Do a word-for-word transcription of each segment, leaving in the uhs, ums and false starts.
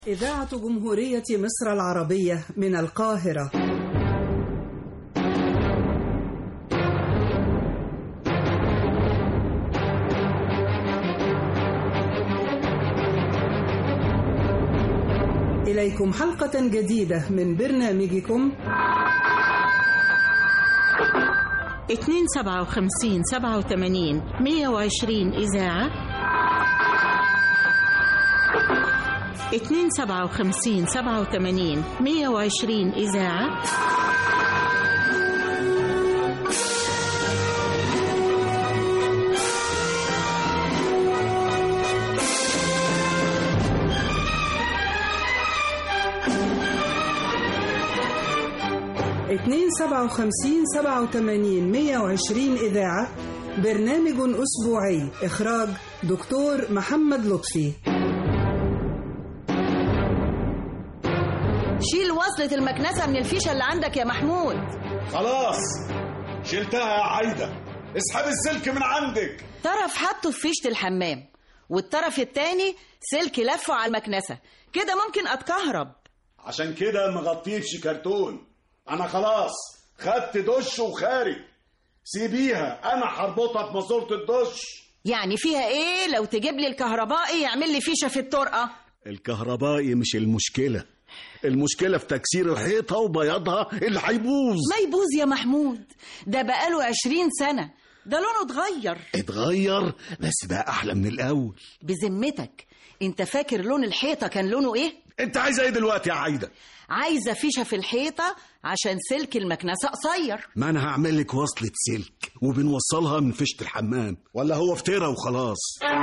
إذاعة جمهورية مصر العربية من القاهرة. إليكم حلقة جديدة من برنامجكم اتنين سبعة وخمسين سبعة وثمانين مية وعشرين إذاعة، اتنين سبعة وخمسين سبعة وثمانين مية وعشرين إذاعة. اتنين سبعة وخمسين سبعة وثمانين مية وعشرين إذاعة، برنامج أسبوعي، إخراج دكتور محمد لطفي. شيل وصلة المكنسة من الفيشة اللي عندك يا محمود. خلاص شلتها يا عايدة، اسحب السلك من عندك. طرف حطه في فيشة الحمام والطرف التاني سلك لفه على المكنسة، كده ممكن اتكهرب. عشان كده مغطيه بشيكرتون. انا خلاص خدت دش وخارج، سيبيها انا هربطها بماسورة الدش. يعني فيها ايه لو تجيب لي الكهربائي يعمل لي فيشة في الطرقة؟ الكهربائي مش المشكلة، المشكلة في تكسير الحيطة وبياضها اللي هيبوظ. ما يبوظ يا محمود، ده بقاله عشرين سنة، ده لونه اتغير. اتغير بس بقى أحلى من الأول. بذمتك انت فاكر لون الحيطة كان لونه ايه؟ انت عايزة ايه دلوقتي يا عايدة؟ عايزة فيشة في الحيطة عشان سلك المكنسة قصير. ما انا هعمل لك وصلة سلك وبنوصلها من فيشة الحمام، ولا هو فترة وخلاص؟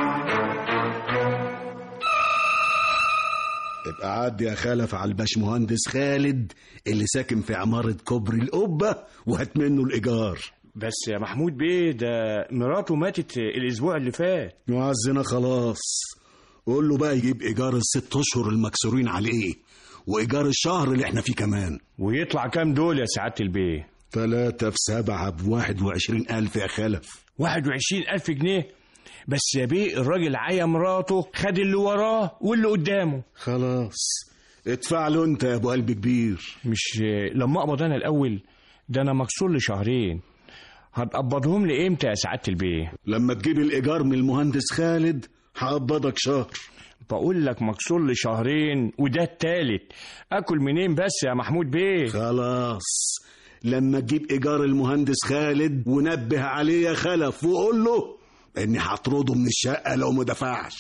ابقى عدي يا خلف على الباشمهندس خالد اللي ساكن في عمارة كوبري القبة وهات منه الإيجار. بس يا محمود بيه ده مراته ماتت الأسبوع اللي فات. معزنا خلاص، قول له بقى يجيب إيجار الست أشهر المكسورين عليه وإيجار الشهر اللي احنا فيه كمان. ويطلع كام دول يا سعادة البيه؟ ثلاثة في سبعة بواحد وعشرين ألف يا خلف. واحد وعشرين ألف جنيه بس يا بيه، الراجل عيا مراته، خد اللي وراه واللي قدامه. خلاص ادفع له انت يا ابو قلب كبير. مش لما اقبض انا الاول؟ ده انا مكسور لي شهرين، هتقبضهم لي امتى يا سعادة البيه؟ لما تجيب الايجار من المهندس خالد هقبضك شهر. بقول لك مكسور لي شهرين وده التالت، اكل منين بس يا محمود بيه؟ خلاص لما تجيب ايجار المهندس خالد ونبه عليه يا خلف وقول له اني هطرده من الشقة لو ما دفعش.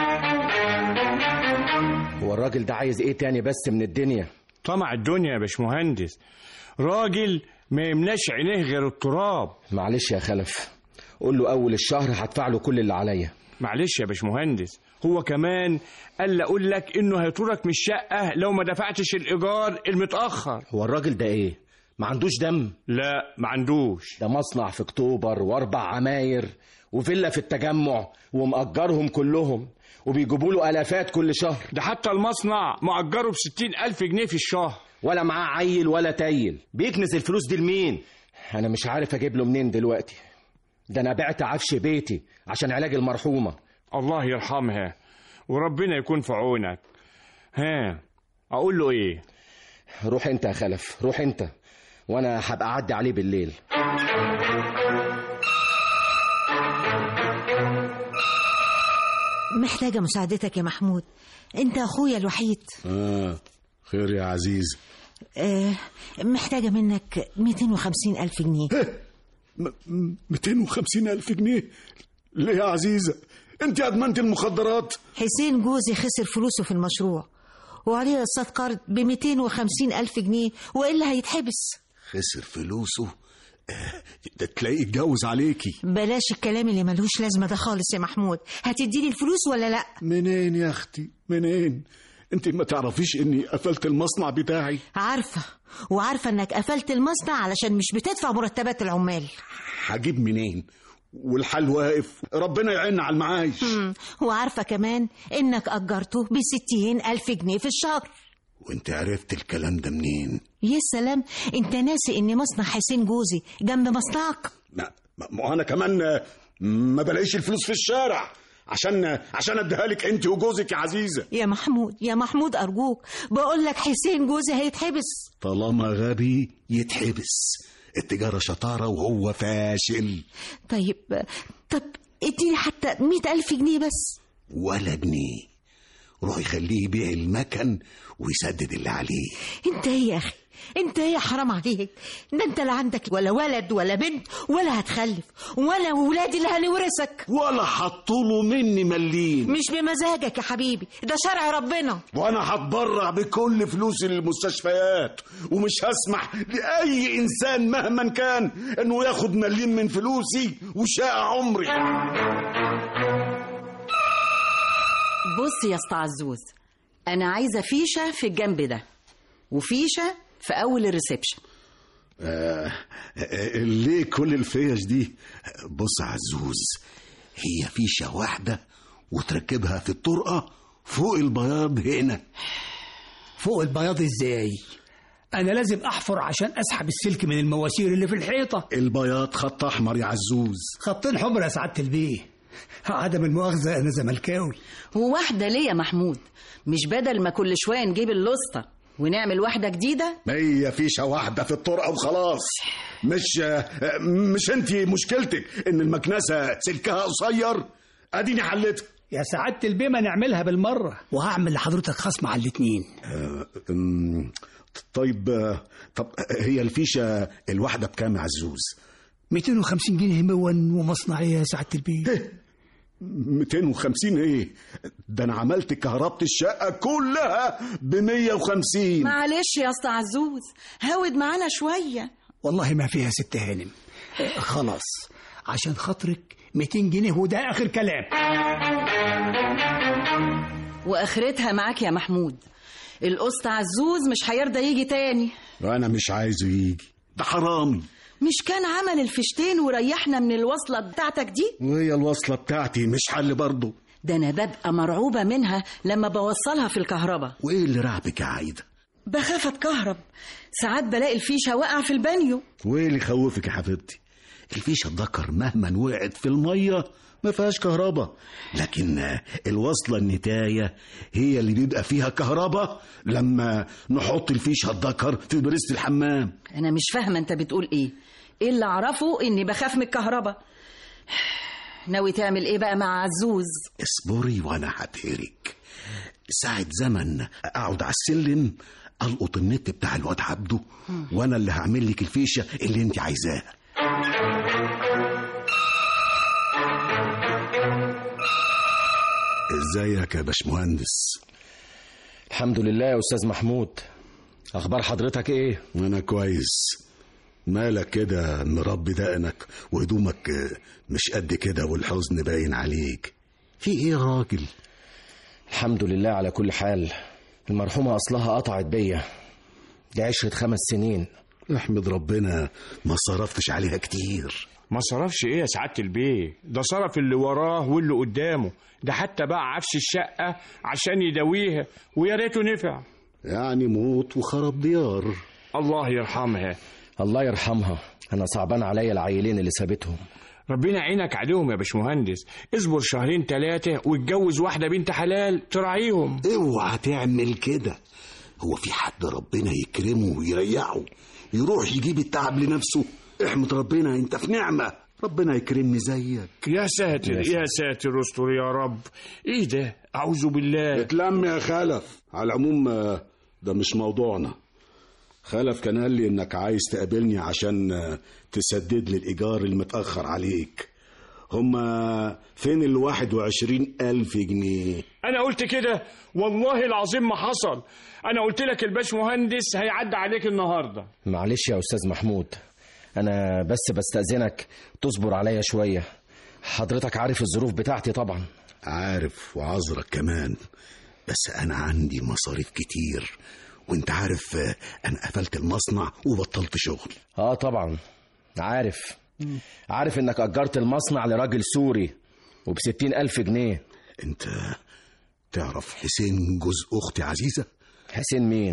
هو الراجل ده عايز ايه تاني بس من الدنيا؟ طمع الدنيا يا باشمهندس، راجل ما يملاش عينيه غير التراب. معلش يا خلف، قول له اول الشهر هدفع له كل اللي عليا. معلش يا باشمهندس، هو كمان قال لي اقول لك انه هيطردك من الشقة لو ما دفعتش الايجار المتأخر. هو الراجل ده ايه؟ ما عندوش دم؟ لا ما عندوش، ده مصنع في اكتوبر واربع عماير وفيلا في التجمع ومأجرهم كلهم وبيجيبوا له الافات كل شهر. ده حتى المصنع مأجره بستين ألف جنيه في الشهر، ولا معاه عيل ولا تايل. بيكنز الفلوس دي لمين؟ انا مش عارف اجيب له منين دلوقتي. ده انا بعت عفش بيتي عشان علاج المرحومة. الله يرحمها وربنا يكون في عونك. ها اقول له ايه؟ روح انت يا خلف، روح انت، وانا هبقى اعدي عليه بالليل. محتاجة مساعدتك يا محمود، انت اخويا الوحيد. اه خير يا عزيز. آه محتاجة منك مئتين وخمسين ألف جنيه. مئتين وخمسين ألف جنيه ليه يا عزيزة؟ انت ادمنت المخدرات. حسين جوزي خسر فلوسه في المشروع وعليه قسط قرض ب مئتين وخمسين ألف جنيه وإلا هيتحبس. خسر فلوسه؟ ده تلاقيه اتجوز عليكي. بلاش الكلام اللي ملوش لازمة ده خالص يا محمود. هتديني الفلوس ولا لا؟ منين يا اختي منين؟ انت ما تعرفيش اني قفلت المصنع بتاعي؟ عارفة، وعارفة انك قفلت المصنع علشان مش بتدفع مرتبات العمال. هجيب منين والحال واقف؟ ربنا يعيننا على المعايش. وعارفة كمان انك اجرته بستين ألف جنيه في الشهر. وانت عرفت الكلام ده منين؟ يا سلام، انت ناسي ان مصنع حسين جوزي جنب مصنعك؟ ما, ما انا كمان ما بلاقيش الفلوس في الشارع، عشان عشان اديها لك انت وجوزك يا عزيزه. يا محمود يا محمود أرجوك، بقول لك حسين جوزي هيتحبس. طالما غبي يتحبس، التجاره شطاره وهو فاشل. طيب طب اديني حتى مئة ألف جنيه بس. ولا جنيه، روح يخليه يبيع المكن ويسدد اللي عليه. انت ايه يا اخي، انت ايه، حرام عليك. ده انت لا عندك ولا ولد ولا بنت ولا هتخلف، ولا ولادي اللي هنورثك، ولا حطوله مني مليم. مش بمزاجك يا حبيبي، ده شرع ربنا. وانا هتبرع بكل فلوس المستشفيات، ومش هسمح لاي انسان مهما كان انه ياخد مليم من فلوسي وشاء عمري. بص يا اسطى عزوز، انا عايزه فيشه في الجنب ده وفيشه في اول الريسبشن. آه ليه كل الفيش دي؟ بص عزوز، هي فيشه واحده وتركبها في الطرقه فوق البياض هنا. فوق البياض ازاي؟ انا لازم احفر عشان اسحب السلك من المواسير اللي في الحيطه. البياض خط احمر يا عزوز. خطين حمر يا سعاده البيه. عدم المؤاخذه انا زملكاوي. وواحده ليه يا محمود؟ مش بدل ما كل شويه نجيب اللسطه ونعمل واحده جديده؟ هي فيشه واحده في الطرقه وخلاص. مش مش انت مشكلتك ان المكنسه سلكها قصير؟ اديني حلتها يا سعاده البيه. ما نعملها بالمره، وهعمل لحضرتك خصم على الاثنين. طيب طب هي الفيشه الواحده بكام يا عزوز؟ مئتين وخمسين جنيه مون ومصنعيه يا سعاده البيه. مئتين وخمسين ايه؟ ده انا عملت كهربة الشقة كلها بمية وخمسين. معلش يا اسطى عزوز، هاود معانا شوية. والله ما فيها ست هانم. خلاص عشان خاطرك مئتين جنيه وده اخر كلام. واخرتها معاك يا محمود. القسط عزوز مش هيرضى يجي تاني. وانا مش عايزه يجي، ده حرامي. مش كان عمل الفيشتين وريحنا من الوصلة بتاعتك دي؟ وهي الوصلة بتاعتي مش حل برضو. ده أنا ببقى مرعوبة منها لما بوصلها في الكهرباء. وإيه اللي رعبك يا عايدة؟ بخاف أتكهرب، ساعات بلاقي الفيشة وقع في البانيو. وإيه اللي يخوفك يا حبيبتي؟ الفيشة الذكر مهما وقعت في المية ما فيهاش كهرباء، لكن الوصلة النتاية هي اللي بيبقى فيها كهرباء لما نحط الفيشة الذكر في بريست الحمام. أنا مش فاهمة أنت بتقول إيه. إيه اللي أعرفه إني بخاف من الكهرباء. ناوي تعمل إيه بقى مع عزوز؟ اصبري وأنا هبهرك. ساعة زمن أقعد على السلم ألقط النت بتاع الواد عبده، وأنا اللي هعمل لك الفيشة اللي أنت عايزاها. ازيك يا باشمهندس؟ الحمد لله يا استاذ محمود. اخبار حضرتك ايه؟ انا كويس. مالك كده مربي دقنك وهدومك مش قد كده والحزن باين عليك؟ في ايه يا راجل؟ الحمد لله على كل حال. المرحومة اصلها قطعت بيا، دي عشرة خمس سنين. احمد ربنا ما صرفتش عليها كتير. ما صرفش ايه يا سعادة البيه؟ ده صرف اللي وراه واللي قدامه، ده حتى باع عفش الشقة عشان يداويها ويا ريته نفع. يعني موت وخرب ديار. الله يرحمها. الله يرحمها. انا صعبان عليا العيلين اللي سابتهم. ربنا يعينك عليهم يا باشمهندس. اصبر شهرين ثلاثة واتجوز واحدة بنت حلال تراعيهم. اوعى تعمل كده. هو في حد ربنا يكرمه ويريحه يروح يجيب التعب لنفسه؟ احمد ربنا، انت في نعمة. ربنا يكرمني زيك. يا ساتر يا ساتر استر يا رب. ايه ده؟ اعوذ بالله. اتلم يا خلف. على العموم ده مش موضوعنا. خلف كان قال لي انك عايز تقابلني عشان تسدد لي الايجار المتأخر عليك. هما فين الواحد وعشرين الف جنيه؟ انا قلت كده والله العظيم ما حصل. انا قلت لك الباش مهندس هيعدي عليك النهاردة. معلش يا استاذ محمود، انا بس بستأذنك تصبر عليا شوية. حضرتك عارف الظروف بتاعتي طبعا. عارف وعذرك كمان، بس انا عندي مصاريف كتير، وانت عارف انا قفلت المصنع وبطلت شغل. اه طبعا عارف. عارف انك اجرت المصنع لراجل سوري وبستين الف جنيه. انت تعرف حسين جوز اختي عزيزة؟ حسين مين؟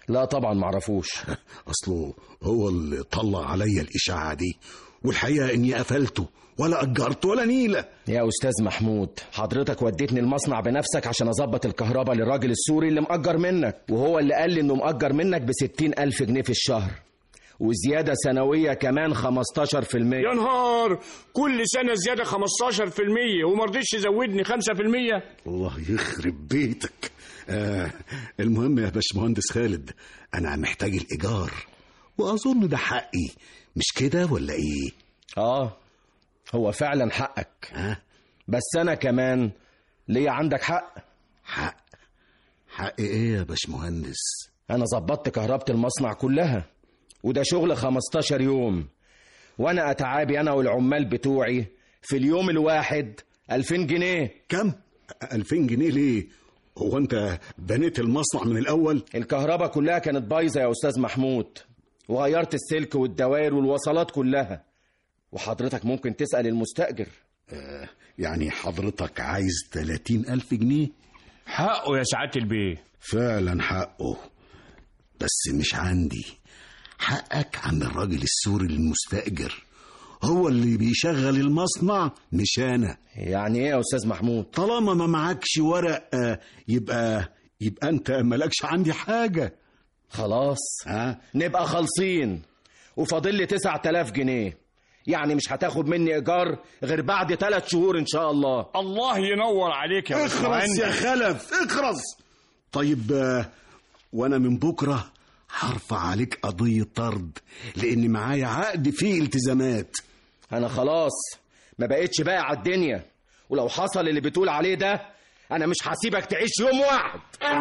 لا طبعا معرفوش. اصله هو اللي طلع عليا الاشاعه دي، والحقيقه اني قفلته ولا اجرت ولا نيله. يا استاذ محمود، حضرتك وديتني المصنع بنفسك عشان اظبط الكهرباء للراجل السوري اللي مأجر منك، وهو اللي قال لي انه مأجر منك بستين الف جنيه في الشهر، وزيادة سنوية كمان خمستاشر في المية. يا نهار، كل سنة زيادة خمستاشر في المية ومرضيش يزودني خمسة في المية. الله يخرب بيتك. آه المهم يا باشمهندس خالد، أنا محتاج الإيجار، وأظن ده حقي، مش كده ولا إيه؟ آه هو فعلا حقك. آه؟ بس أنا كمان ليا عندك حق. حق؟ حق إيه يا باشمهندس؟ أنا ظبطت كهربة المصنع كلها، وده شغل خمستاشر يوم، وانا اتعابي انا والعمال بتوعي في اليوم الواحد ألفين جنيه. كم؟ ألفين جنيه ليه؟ هو انت بنيت المصنع من الاول؟ الكهرباء كلها كانت بايظه يا استاذ محمود، وغيرت السلك والدوائر والوصلات كلها، وحضرتك ممكن تسأل المستأجر. آه يعني حضرتك عايز تلاتين ألف جنيه؟ حقه يا سعادة البيه. فعلا حقه، بس مش عندي. حقك عند الراجل السوري المستأجر، هو اللي بيشغل المصنع مش أنا. يعني إيه يا أستاذ محمود؟ طالما ما معكش ورق يبقى يبقى أنت مالكش عندي حاجة. خلاص ها؟ نبقى خالصين، وفاضل لي تسعة آلاف جنيه، يعني مش هتاخد مني إيجار غير بعد ثلاث شهور إن شاء الله. الله ينور عليك يا اخرس يا خلف، اخرس. طيب وأنا من بكرة هرفع عليك قضية طرد، لأن معايا عقد فيه التزامات. أنا خلاص ما بقتش بقى على الدنيا، ولو حصل اللي بتقول عليه ده أنا مش هسيبك تعيش يوم واحد.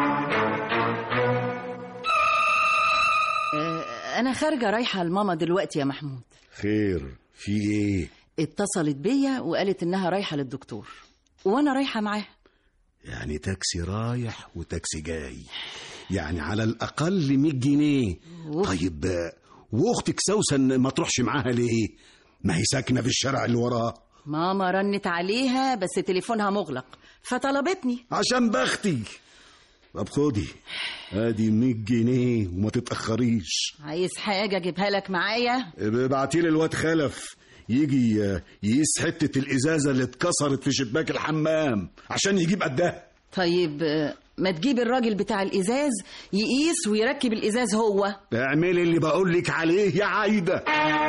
أنا خارجة رايحة لماما دلوقتي يا محمود. خير، في إيه؟ اتصلت بيا وقالت إنها رايحة للدكتور، وأنا رايحة معاها. يعني تاكسي رايح وتاكسي جاي، يعني على الأقل مية جنيه. طيب وأختك سوسن ما تروحش معاها ليه؟ ما هي ساكنة في الشارع اللي وراه. ماما رنت عليها بس تليفونها مغلق، فطلبتني. عشان بختي. طب خدي ادي مية جنيه وما تتأخريش. عايز حاجة اجيبها لك معايا؟ ابعتيلي الواد خلف يجي يقيس حتة الإزازة اللي اتكسرت في شباك الحمام عشان يجيب قدها. طيب ما تجيب الراجل بتاع الإزاز يقيس ويركب الإزاز هو. اعملي اللي بقولك عليه يا عايدة.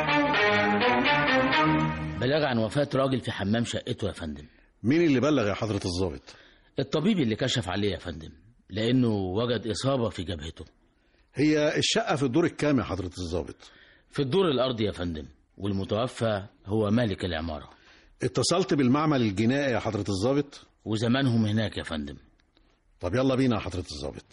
بلاغ عن وفاة راجل في حمام شقته يا فندم. مين اللي بلغ يا حضرة الضابط؟ الطبيب اللي كشف عليه يا فندم، لأنه وجد إصابة في جبهته. هي الشقة في الدور الكام يا حضرة الضابط؟ في الدور الأرضي يا فندم، والمتوفى هو مالك العمارة. اتصلت بالمعمل الجنائي يا حضرة الضابط؟ وزمانهم هناك يا فندم. طب يلا بينا يا حضرة الضابط.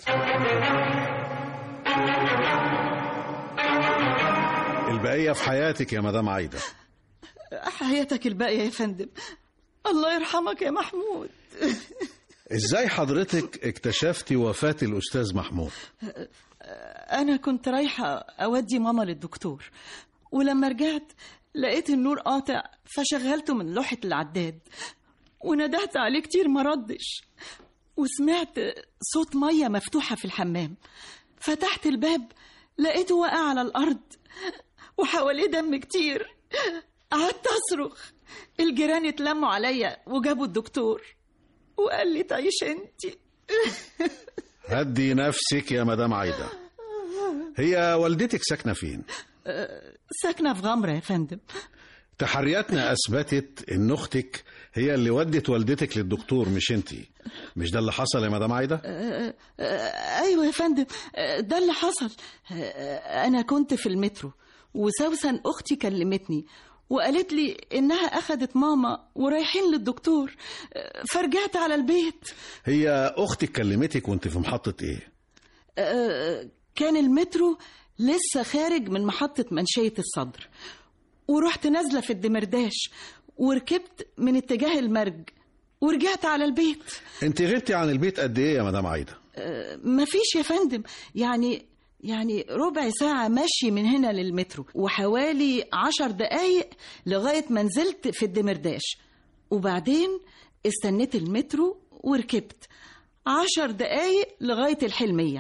البقية في حياتك يا مدام عايدة. حياتك الباقية يا فندم. الله يرحمك يا محمود. ازاي حضرتك اكتشفتي وفاة الأستاذ محمود؟ أنا كنت رايحة أودي ماما للدكتور، ولما رجعت لقيت النور قاطع، فشغلته من لوحة العداد، وندهت عليه كتير ما ردش، وسمعت صوت مية مفتوحة في الحمام. فتحت الباب لقيته واقع على الأرض وحواليه دم كتير. قعدت أصرخ. الجيران اتلموا عليا وجابوا الدكتور، وقال لي تعيش انتي. هدي نفسك يا مدام عايدة. هي والدتك ساكنة فين؟ ساكنة في غمرة يا فندم. تحرياتنا أثبتت إن أختك هي اللي ودت والدتك للدكتور مش انتي، مش ده اللي حصل يا مدام عايدة؟ أيوة يا فندم، ده اللي حصل. أنا كنت في المترو، وسوسن أختي كلمتني وقالت لي إنها أخدت ماما ورايحين للدكتور، فرجعت على البيت. هي أختك كلمتك وانت في محطة إيه؟ كان المترو لسه خارج من محطة منشية الصدر، ورحت نازلة في الدمرداش وركبت من اتجاه المرج ورجعت على البيت. انت غبتي عن البيت قد ايه يا مدام عايدة؟ أه مفيش يا فندم، يعني يعني ربع ساعة مشي من هنا للمترو، وحوالي عشر دقايق لغاية ما نزلت في الدمرداش، وبعدين استنيت المترو وركبت عشر دقايق لغاية الحلمية،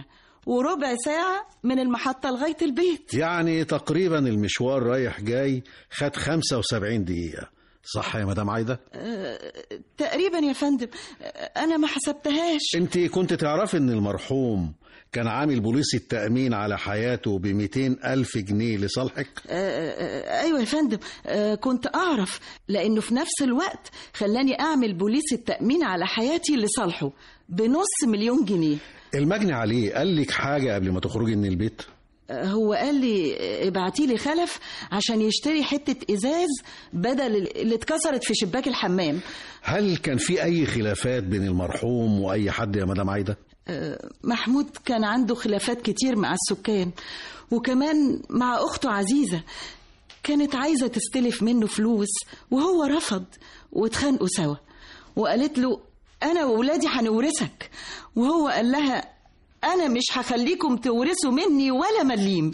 وربع ساعة من المحطة لغاية البيت. يعني تقريبا المشوار رايح جاي خد خمسة وسبعين دقيقة، صح يا مدام عايدة؟ أه تقريبا يا فندم، أنا ما حسبتهاش. انت كنت تعرف ان المرحوم كان عامل بوليس التأمين على حياته بمئتين ألف جنيه لصالحك؟ أه أيوة يا فندم، أه كنت أعرف، لأنه في نفس الوقت خلاني أعمل بوليس التأمين على حياتي لصالحه بنص مليون جنيه. المجني عليه قال لك حاجة قبل ما تخرجي من البيت؟ هو قال لي ابعتي لي خلف عشان يشتري حتة إزاز بدل اللي اتكسرت في شباك الحمام. هل كان في أي خلافات بين المرحوم وأي حد يا مدام عايدة؟ أه محمود كان عنده خلافات كتير مع السكان، وكمان مع أخته عزيزة كانت عايزة تستلف منه فلوس وهو رفض، واتخانقوا سوا، وقالت له أنا وولادي هنورثك، وهو قال لها أنا مش هخليكم تورثوا مني ولا مليم.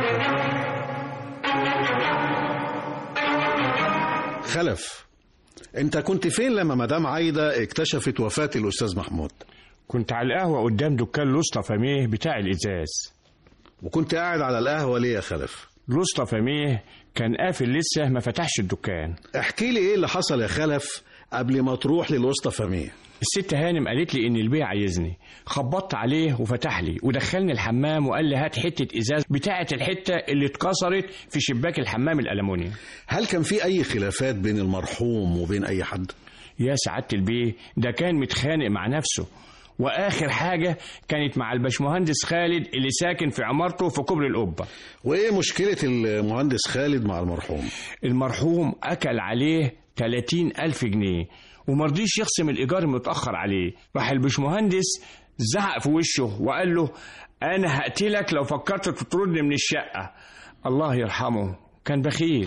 خلف، انت كنت فين لما مدام عايدة اكتشفت وفاة الأستاذ محمود؟ كنت على القهوة قدام دكان لوسطى فميه بتاع الإزاز. وكنت قاعد على القهوة ليه يا خلف؟ لوسطى فميه كان قافل لسه ما فتحش الدكان. احكي لي ايه اللي حصل يا خلف قبل ما تروح للوسطى فميه. الست هانم قالت لي ان البيع عايزني، خبطت عليه وفتح لي ودخلني الحمام وقال لي هات حته ازاز بتاعه الحته اللي اتكسرت في شباك الحمام الالمونيوم. هل كان في اي خلافات بين المرحوم وبين اي حد؟ يا سعاده البيه ده كان متخانق مع نفسه، واخر حاجه كانت مع الباشمهندس خالد اللي ساكن في عمارته في كوبري القبه. وايه مشكله المهندس خالد مع المرحوم؟ المرحوم اكل عليه ثلاثين ألف جنيه ومرضيش يخصم الإيجار المتأخر عليه. راح الباشمهندس زعق في وشه وقال له أنا هقتلك لو فكرت تطردني من الشقة. الله يرحمه كان بخيل.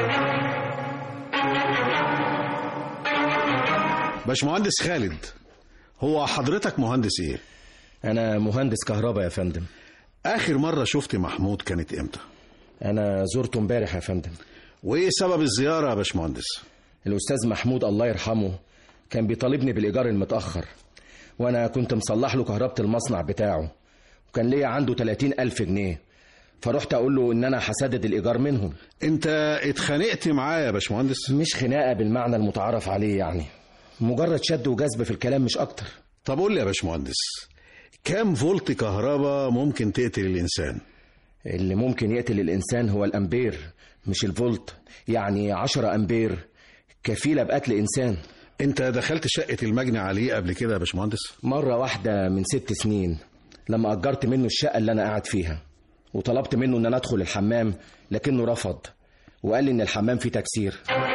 باشمهندس خالد، هو حضرتك مهندس ايه؟ أنا مهندس كهرباء يا فندم. آخر مرة شفت محمود كانت امتى؟ أنا زرته امبارح يا فندم. وإيه سبب الزيارة يا باشمهندس؟ الأستاذ محمود الله يرحمه كان بيطالبني بالإيجار المتأخر، وأنا كنت مصلح له كهربة المصنع بتاعه، وكان ليا عنده ثلاثين ألف جنيه، فرحت أقول له إن أنا هسدد الإيجار منهم. أنت اتخانقت معاه يا باشمهندس؟ مش خناقة بالمعنى المتعارف عليه، يعني مجرد شد وجذب في الكلام مش أكتر. طب قول لي يا باشمهندس، كام فولت كهرباء ممكن تقتل الإنسان؟ اللي ممكن يقتل الإنسان هو الأمبير مش الفولت، يعني عشرة أمبير كفيلة بقتل إنسان. أنت دخلت شقة المجني عليه قبل كده يا باشمهندس؟ مرة واحدة من ست سنين لما أجرت منه الشقة اللي أنا قاعد فيها، وطلبت منه إن أنا أدخل الحمام لكنه رفض وقال لي إن الحمام فيه تكسير.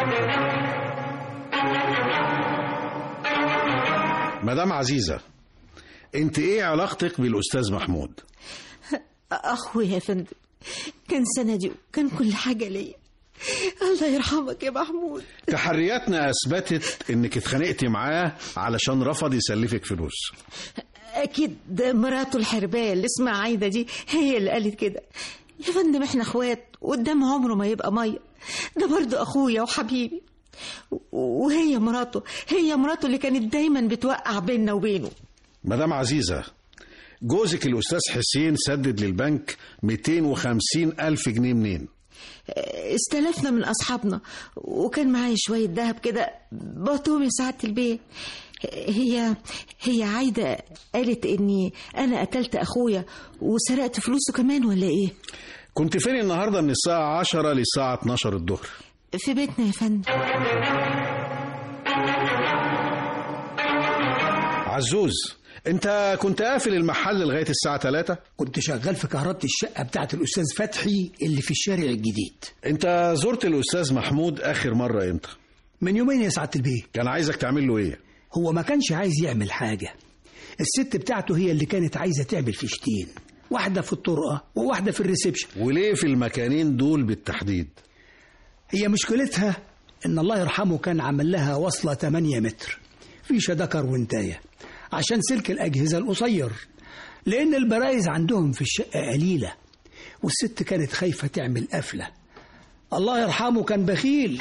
مدام عزيزة، أنت إيه علاقتك بالأستاذ محمود؟ أخوي يا فندم، كان سندي وكان كل حاجة ليا. الله يرحمك يا محمود. تحرياتنا أثبتت إنك اتخانقتي معاه علشان رفض يسلفك فلوس. أكيد مراته الحرباية اللي اسمها عايدة دي هي اللي قالت كده. يا فندم احنا اخوات قدام عمره ما يبقى مية، ده برضو أخويا وحبيبي، وهي مراته هي مراته اللي كانت دايما بتوقع بيننا وبينه. مدام عزيزة، جوزك الأستاذ حسين سدد للبنك مئتين وخمسين ألف جنيه منين؟ استلفنا من أصحابنا، وكان معايا شوية دهب كده بعتهم يا سعادة البيه. هي هي عايدة قالت إني أنا قتلت أخويا وسرقت فلوسه كمان ولا إيه؟ كنت فين النهاردة من الساعة عشرة للساعة اتناشر الظهر؟ في بيتنا يا فندم. عزوز، انت كنت قافل المحل لغاية الساعة ثلاثة؟ كنت شغال في كهربة الشقة بتاعت الأستاذ فتحي اللي في الشارع الجديد. انت زرت الأستاذ محمود آخر مرة امتى؟ من يومين يا سعادة البيه. كان عايزك تعمل له ايه؟ هو ما كانش عايز يعمل حاجة، الست بتاعته هي اللي كانت عايزة تعمل فيشتين، واحدة في الطرقة وواحدة في الريسبشن. وليه في المكانين دول بالتحديد؟ هي مشكلتها ان الله يرحمه كان عمل لها وصلة ثمانية متر فيشة دكر وانتاية عشان سلك الأجهزة القصير، لأن البرايز عندهم في الشقة قليلة، والست كانت خايفة تعمل قفلة. الله يرحمه كان بخيل.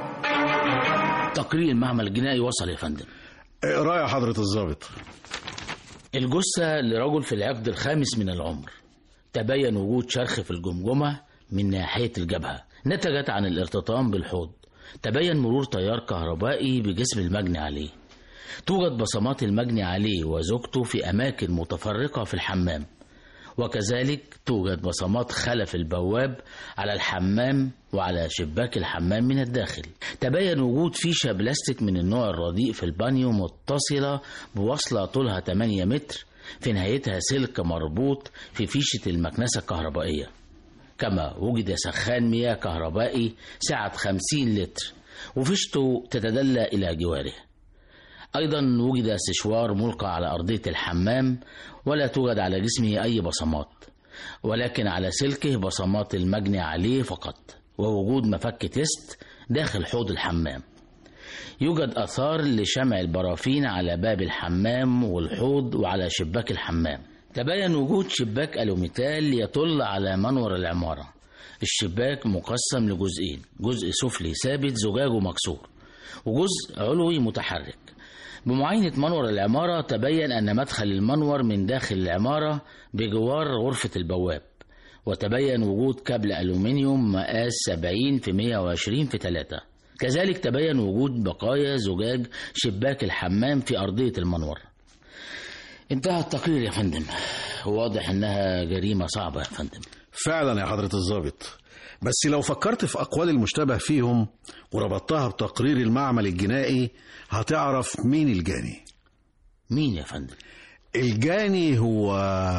تقرير المعمل الجنائي وصل يا فندم. اقرأ يا حضرة الضابط. الجثة لرجل في العقد الخامس من العمر. تبين وجود شرخ في الجمجمة من ناحية الجبهة نتجت عن الارتطام بالحوض. تبين مرور تيار كهربائي بجسم المجني عليه. توجد بصمات المجني عليه وزوجته في أماكن متفرقة في الحمام، وكذلك توجد بصمات خلف البواب على الحمام وعلى شباك الحمام من الداخل. تبين وجود فيشة بلاستيك من النوع الرديء في البانيو متصلة بوصلة طولها ثمانية متر في نهايتها سلك مربوط في فيشة المكنسة الكهربائية. كما وجد سخان مياه كهربائي سعة خمسين لتر وفيشته تتدلى إلى جواره. أيضا وجد سشوار ملقى على أرضية الحمام ولا توجد على جسمه أي بصمات، ولكن على سلكه بصمات المجني عليه فقط، ووجود مفك تيست داخل حوض الحمام. يوجد أثار لشمع البرافين على باب الحمام والحوض وعلى شباك الحمام. تبين وجود شباك ألوميتال يطل على منور العمارة. الشباك مقسم لجزئين، جزء سفلي ثابت زجاجه مكسور وجزء علوي متحرك. بمعاينة منور العمارة تبين أن مدخل المنور من داخل العمارة بجوار غرفة البواب، وتبين وجود كابل ألومنيوم مقاس سبعين في مية وعشرين في ثلاثة. كذلك تبين وجود بقايا زجاج شباك الحمام في أرضية المنور. انتهى التقرير يا فندم. واضح أنها جريمة صعبة يا فندم. فعلا يا حضرة الضابط، بس لو فكرت في أقوال المشتبه فيهم وربطتها بتقرير المعمل الجنائي هتعرف مين الجاني. مين يا فندم؟ الجاني هو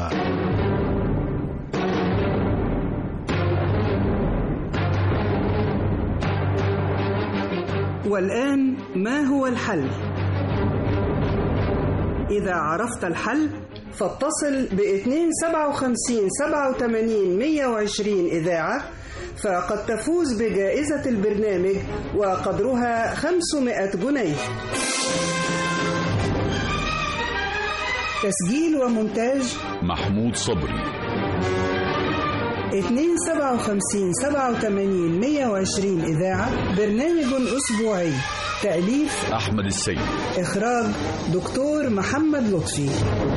والآن ما هو الحل؟ إذا عرفت الحل فاتصل ب اثنين سبعة وخمسين سبعة وثمانين مية وعشرين إذاعة، فقد تفوز بجائزة البرنامج وقدرها خمسمائة جنيه. تسجيل ومونتاج محمود صبري. اثنين سبعة وخمسين سبعة وثمانين مية وعشرين إذاعة، برنامج أسبوعي، تأليف أحمد السيد، إخراج دكتور محمد لطفي.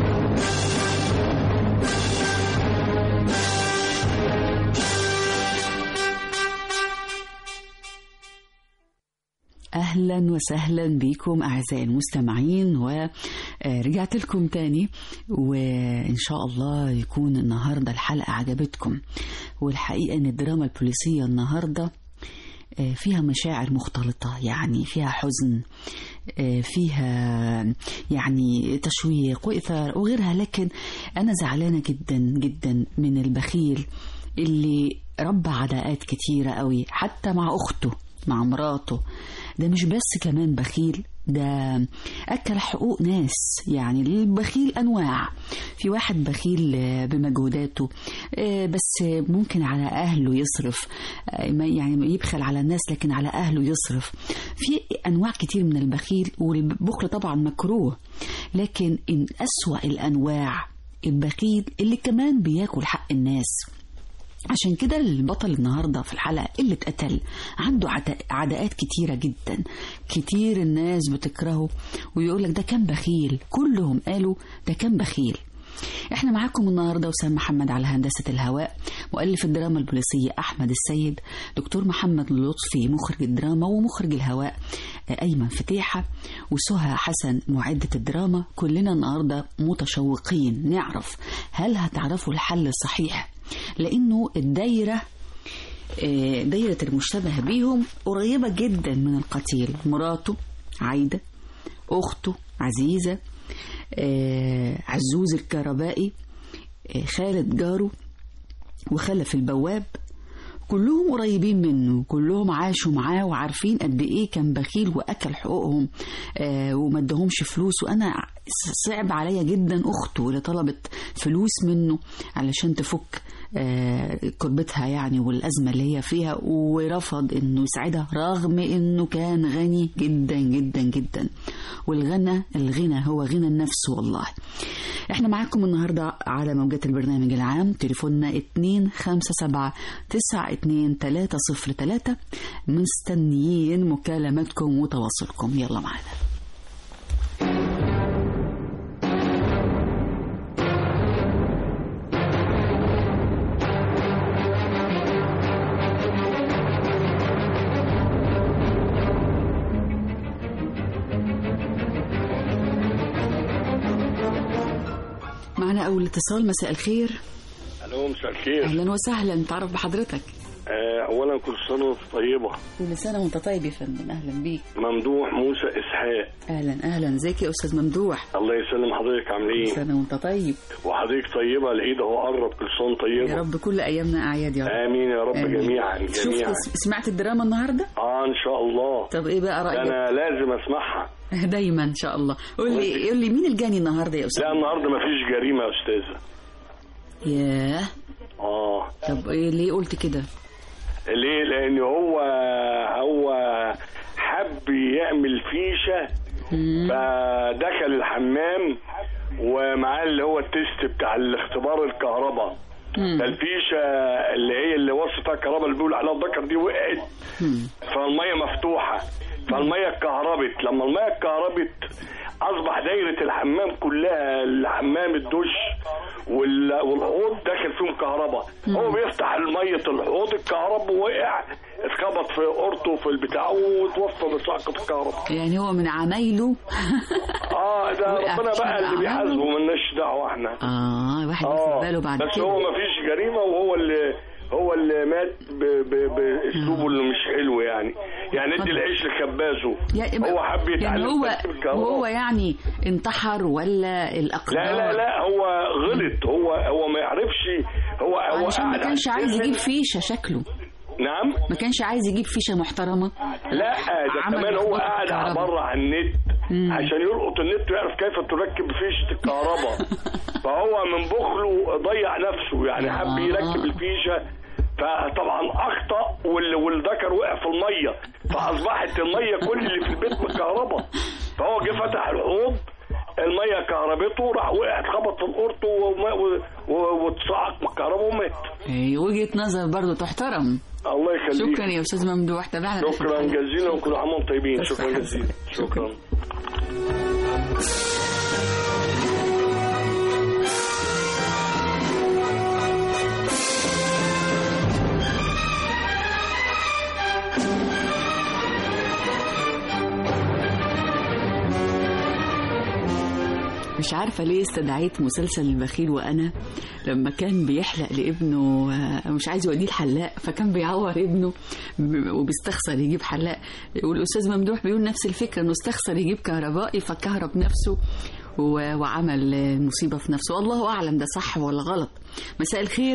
أهلا وسهلا بكم أعزائي المستمعين، ورجعت لكم تاني، وإن شاء الله يكون النهاردة الحلقة عجبتكم. والحقيقة أن الدراما البوليسية النهاردة فيها مشاعر مختلطة، يعني فيها حزن، فيها يعني تشويق وإثارة وغيرها، لكن أنا زعلانة جدا جدا من البخيل اللي ربى عداءات كتيرة قوي حتى مع أخته مع مراته. ده مش بس كمان بخيل، ده أكل حقوق ناس. يعني البخيل أنواع، في واحد بخيل بمجهوداته بس ممكن على أهله يصرف، يعني يبخل على الناس لكن على أهله يصرف. في أنواع كتير من البخيل، والبخل طبعا مكروه، لكن إن أسوأ الأنواع البخيل اللي كمان بياكل حق الناس. عشان كده البطل النهاردة في الحلقة اللي اتقتل عنده عداءات كتيرة جدا، كتير الناس بتكرهه ويقولك ده كان بخيل، كلهم قالوا ده كان بخيل. احنا معاكم النهاردة وسام محمد على هندسة الهواء، مؤلف الدراما البوليسية أحمد السيد، دكتور محمد لطفي مخرج الدراما ومخرج الهواء أيمن فتيحة، وسهى حسن معدة الدراما. كلنا النهاردة متشوقين نعرف هل هتعرفوا الحل الصحيح، لأنه الدايرة دايرة المشتبه بيهم قريبة جدا من القتيل. مراته عايدة، أخته عزيزة، عزوز الكهربائي، خالد جاره، وخلف البواب، كلهم قريبين منه، كلهم عاشوا معاه وعارفين قد ايه كان بخيل واكل حقوقهم وما ادهمش فلوس. وانا صعب عليا جدا اخته اللي طلبت فلوس منه علشان تفك كربتها يعني والازمه اللي هي فيها، ورفض انه يساعدها رغم انه كان غني جدا جدا جدا. والغنى الغنى هو غنى النفس. والله احنا معاكم النهارده على موجات البرنامج العام، تليفوننا اتنين خمسة سبعة تسعة اتنين تلاتة صفر تلاتة، مستنيين مكالماتكم وتواصلكم. يلا معانا. معنا أول اتصال. مساء الخير. الو مساء الخير. أهلا وسهلا، نتعرف بحضرتك. آه، اولا كل سنه وانت طيبه. كل سنه وانت طيب يا فندم. اهلا بيك. ممدوح موسى اسحاق. اهلا اهلا، ازيك يا استاذ ممدوح؟ الله يسلم حضرتك، عامل ايه؟ كل سنه وانت طيب. وحضرتك طيبه، العيد اهو قرب، كل سنه طيبه يا رب، كل ايامنا اعياد يا رب. امين يا رب. آمين. جميعا جميعا. شفت سمعت الدراما النهارده؟ اه ان شاء الله. طب ايه بقى رايك؟ انا لازم اسمعها دايما ان شاء الله. قول لي قول لي مين الجاني النهارده يا استاذ؟ لا النهارده مفيش جريمه يا استاذه. ياه. اه طب ايه ليه قلت كده؟ ليه؟ لان هو هو حب يعمل فيشه، فدخل الحمام ومعاه اللي هو التيست بتاع الاختبار الكهرباء، فالفيشه اللي هي اللي وصفتها الكهرباء اللي بيقول عليها الذكر دي وقعت، فالميه مفتوحه، فالميه اتكهربت. لما الميه اتكهربت اصبح دايره الحمام كلها، الحمام الدش والحوض داخل فيهم كهرباء. هو بيفتح الميه الحوض الكهرباء وقع، اتخبط في قرطه في البتاع وتوفى بصعقه الكهرباء. يعني هو من عمايله. اه ده ربنا بقى اللي بيحاسبه، مالناش دعوه احنا. اه واحد ياخد باله بعد كده. بس كده. هو ما فيش جريمه، وهو اللي هو اللي مات باسلوبه اللي مش حلو يعني. يعني ادي العيش لخبازه. يعني هو حب يتعلم. يعني هو هو يعني انتحر ولا الاقدار؟ لا لا لا هو غلط. هو هو ما يعرفش. هو هو عشان ما كانش عايز يجيب فيشه شكله. نعم. ما كانش عايز يجيب فيشه محترمه. لا ده كمان هو قاعد بره على النت مم. عشان يلقط النت ويعرف كيف تركب فيشه الكهرباء. فهو من بخله ضيع نفسه يعني. حب يركب الفيشه فطبعا اخطا والذكر وقع في الميه، فاصبحت الميه كل اللي في البيت بالكهرباء. فهو جه فتح الحوض، الميه كهربته، راح وقع اتخبط في القرط واتصعق من الكهرباء ومات. اي وجهه نظر برضه تحترم. الله يخليك. شكرا يا استاذ ممدوح، تابعنا. شكرا جزيلا وكل عام وانتم طيبين. شكرا جزيلا. شكرا. مش عارفة ليه استدعيت مسلسل البخيل وأنا لما كان بيحلق لابنه، مش عايز يوديه الحلاق، فكان بيعور ابنه وبيستخسر يجيب حلاق. والأستاذ ممدوح بيقول نفس الفكرة، إنه استخسر يجيب كهربائي فكهرب نفسه وعمل مصيبة في نفسه. والله أعلم ده صح ولا غلط. مساء الخير.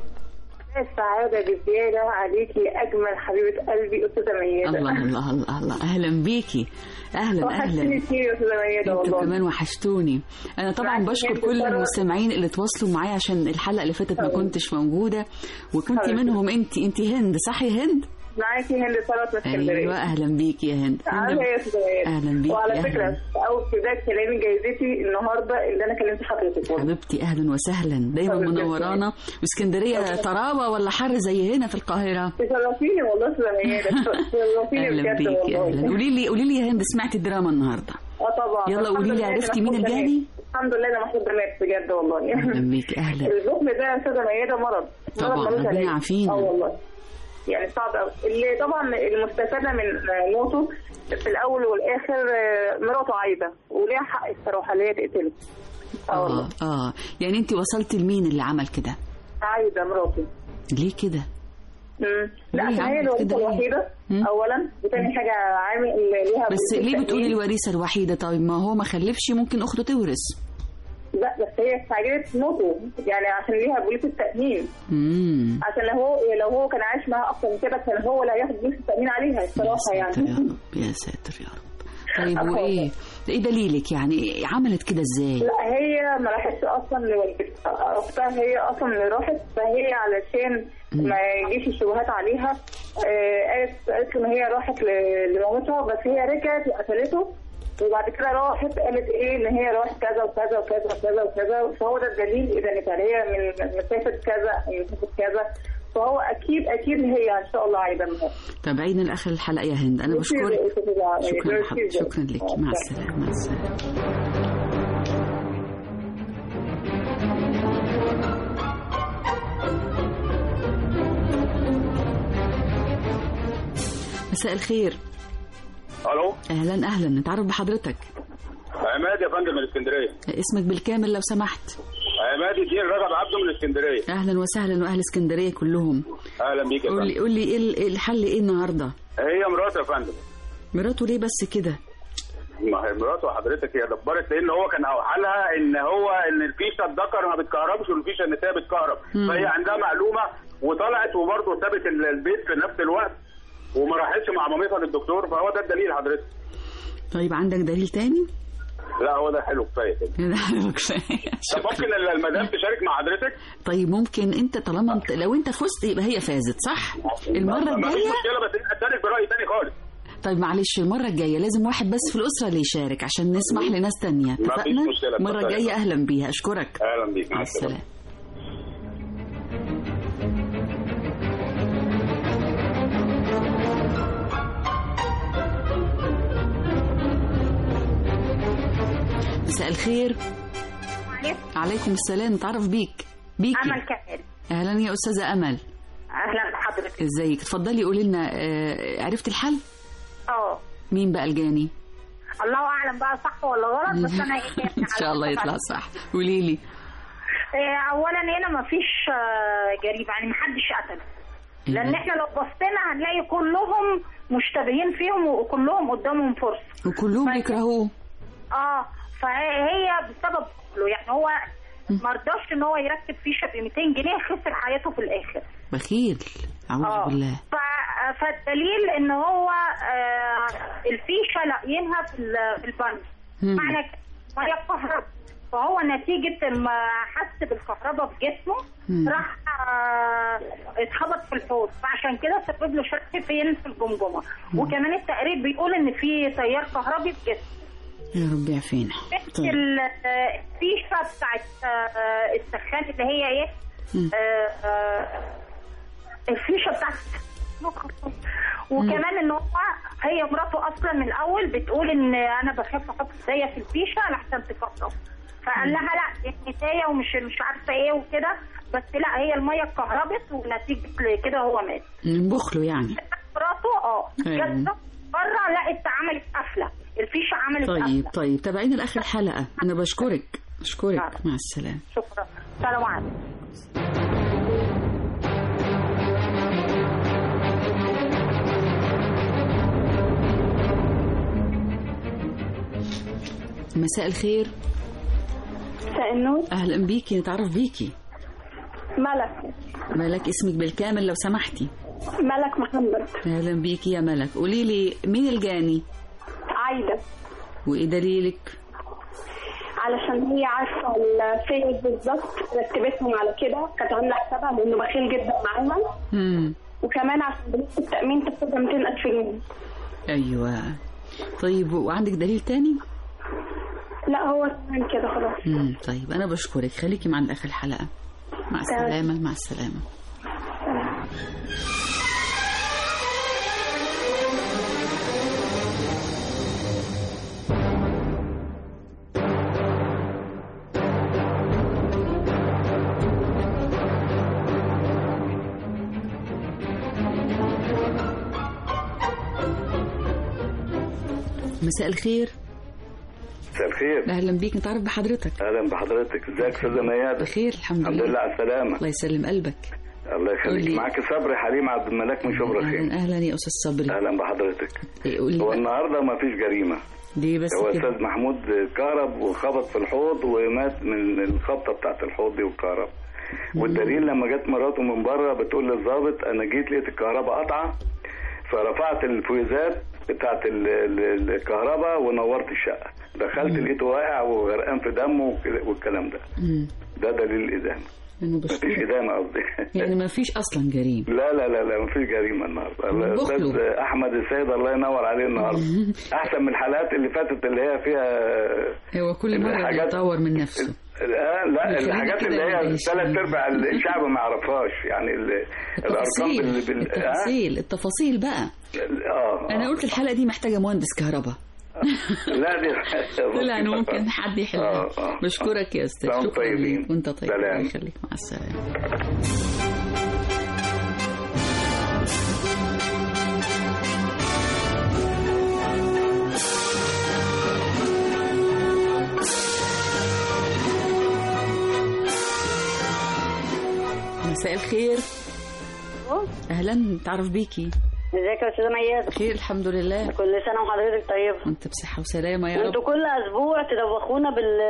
السعادة بالزيادة عليكي أجمل حبيبة قلبي أستاذة ميادة. الله الله الله الله، أهلا بيكي. أهلا أهلا. وحشتني كتير يا أستاذة ميادة والله. أنتوا كمان وحشتوني. أنا طبعا بشكر كل المستمعين اللي تواصلوا معايا عشان الحلقة اللي فاتت ما كنتش موجودة، وكنت منهم أنت. أنت هند صح يا هند؟ معاكي هند ثروت من اسكندريه. ايوه اهلا بيكي يا هند. اهلا يا استاذ اهلا بيكي. وعلى فكره اول بدايه كلامي جايزتي النهارده اللي انا كلمت حضرتك. حبيبتي اهلا وسهلا، دايما منورانا. واسكندريه طراوه ولا حر زي هنا في القاهره؟ تشرفيني والله استاذ ميادة. تشرفيني بجد والله. اهلا. قولي لي قولي لي يا هند، سمعتي الدراما النهارده؟ اه طبعا. يلا قولي لي، عرفتي مين الجاني؟ الحمد لله انا محمود مات بجد والله. اهلا بيكي. اهلا. البخل ده يا استاذه ميادة مرض. طبعا ربنا يعافينا. اه والله يعني صعب قوي. اللي طبعا المستفاده من موته في الاول والاخر مراته عايده، وليها حق الصراحه اللي هي تقتله. اه اه يعني انت وصلت لمين اللي عمل كده؟ عايده مراته. ليه كده؟ امم لا عشان هي الوريثه الوحيده اولا، وثاني حاجه عامل ليها. بس ليه بتقولي الوريثه الوحيده؟ طيب ما هو ما خلفش، ممكن اخته تورث. لا بس هي استعجلت موته يعني عشان ليها بوليس التأمين. امم عشان لو هو لو هو كان عايش معاها اكتر من كده كان هو اللي هياخد بوليس التأمين عليها الصراحه يعني. يا رب يا ساتر يا رب. طيب وايه ايه دليلك يعني؟ عملت كده ازاي؟ لا هي ما راحتش اصلا لوالدتها، اختها هي اصلا اللي راحت. فهي علشان ما يجيش الشبهات عليها قالت قالت ان هي راحت لمامتها، بس هي رجعت وقتلته. وبعد كده راحت قالت ايه ان هي راحت كذا وكذا وكذا وكذا وكذا. فهو ده الدليل اذا كانت هي من مسافه كذا من مسافه كذا، فهو اكيد اكيد هي ان شاء الله عايده منها. تابعينا لاخر الحلقه يا هند. انا بشكرك. شكرا حضرتك. شكرا لك. مع السلامه. مع السلامه. مساء الخير. الو اهلا اهلا، نتعرف بحضرتك. عماد يا فندم من اسكندريه. اسمك بالكامل لو سمحت؟ عماد الدين رجب عبده من اسكندريه. اهلا وسهلا واهل اسكندريه كلهم. اهلا بيك يا فندم. قول لي قول لي ايه الحل ايه النهارده؟ هي مراته يا فندم. مراته ليه بس كده؟ ما هي مراته حضرتك هي دبرت، لان هو كان حالها ان هو ان الفيشه الذكر ما بتكهربش والفيشه النسائيه بتكهرب، فهي عندها معلومه وطلعت وبرضه سابت البيت في نفس الوقت وما راحتش مع مامتها للدكتور، فهو ده الدليل حضرتك. طيب عندك دليل تاني؟ لا هو ده حلو كفايه كده. ده حلو كفايه. طب ممكن المدام تشارك مع حضرتك؟ طيب ممكن انت طالما انت لو انت فزت يبقى هي فازت صح؟ المره الجايه ما فيش مشكله، بس انت اشارك براي تاني خالص. طيب معلش المره الجايه لازم واحد بس في الاسره اللي يشارك عشان نسمح لناس تانية، اتفقنا؟ المره الجايه. اهلا بيها، اشكرك. اهلا بيك، مع السلامه. مساء الخير. عليكم السلام. نتعرف بيك بيكي. امل كمال. اهلا يا استاذه امل. اهلا بحضرتك. ازيك؟ اتفضلي قولي لنا. آه عرفت الحل؟ اه. مين بقى الجاني؟ الله اعلم بقى صح ولا غلط، بس انا ان شاء الله يطلع صح. قولي لي. اولا هنا ما فيش جريمه، يعني ما حدش قتل، لان احنا لو بصينا هنلاقي كلهم مشتبهين فيهم وكلهم قدامهم فرصه وكلهم بيكرهوه. اه فهي بسبب له، يعني هو ما رضاش ان هو يركب فيشه ب مئتين جنيه، خسر حياته في الاخر. بخيل اعوذ آه. بالله. ف... فالدليل ان هو آه الفيشه لاقيينها في في البنك، معنى ما هي الكهرباء، فهو نتيجه ما حس بالكهرباء في جسمه راح آه اتخبط في الحوض، فعشان كده سبب له شرخ فين في الجمجمه. وكمان التقرير بيقول ان في تيار كهربي في جسمه. يا رب يعافينا. طيب. الفيشه بتاعت السخان اللي هي ايه؟ الفيشه بتاعت وكمان ان هو هي مراته اصلا من الاول بتقول ان انا بخاف احط ايديا في الفيشه لحسن تكهرب، فقال لها لا دي نتايه ومش مش عارفه ايه وكده، بس لا هي الميه اتكهربت ونتيجه كده هو مات. من بخله يعني. مراته اه جت بره لقت عملت قفله، الفيشه عملت طيب قفله. طيب تابعينا لاخر الحلقه. انا بشكرك بشكرك. مع السلامه. شكرا. سلام عليكم. مساء الخير. مساء النور. اهلا بيكي. نتعرف بيكي. ملك. ملك اسمك بالكامل لو سمحتي؟ ملك محمد. اهلا بيكي يا ملك. قولي لي مين الجاني؟ عايدة. وايه دليلك؟ علشان هي عارفه الفيز بالظبط، رتبتهم على كده، كانت عامله حسابها لانه بخيل جدا معاها. امم وكمان عشان بنسبه التامين تاخدها مئتين ألف جنيه. ايوه. طيب وعندك دليل تاني؟ لا هو تمام كده خلاص. امم طيب انا بشكرك. خليكي معنا لاخر الحلقه. مع السلامه. مع السلامه. مساء الخير. مساء الخير. اهلا بيك. نتعرف بحضرتك؟ اهلا بحضرتك. ازيك استاذه ميادة؟ بخير الحمد لله. الحمد لله على السلامه. الله يسلم قلبك. الله يخليك. معاك صبري حليم عبد الملاك من شبرا خير. اهلا اهلا يا استاذ صبري. اهلا بحضرتك. قولي. هو النهارده ما فيش جريمه. ليه بس هو كده؟ استاذ محمود كهرب وخبط في الحوض ومات من الخبطه بتاعت الحوض دي وكهرب. والدليل لما جت مراته من بره بتقول للظابط انا جيت لقيت الكهرباء قطعه، فرفعت الفويزات بتاعت الكهرباء ونورت الشقه، دخلت لقيته واقع وغرقان في دمه والكلام ده. مم. ده دليل الادانه. مفيش ادانه قصدي. يعني مفيش اصلا جريمه. لا لا لا لا مفيش جريمه النهارده. الاستاذ احمد السيد الله ينور عليه النهارده احسن من الحلقات اللي فاتت اللي هي فيها هو كل مره بيطور من نفسه. لا لا الحاجات اللي هي ثلاث ارباع الشعب ما يعرفهاش، يعني الارقام بال... بال... التفاصيل التفاصيل بقى. اه انا قلت الحلقه دي محتاجه مهندس كهرباء. لا دي طلع انه ممكن حد يحلها. بشكرك يا استاذ. شكرا ليك. وانت طيب. سلام. يخليك. مع السلامه. مساء الخير. اهلا، تعرف بيكي. ازيك يا استاذه ميادة؟ خير الحمد لله. كل سنه وحضرتك طيبه. وانت بصحه وسلامه يا رب. انتوا كل اسبوع تدوخونا بال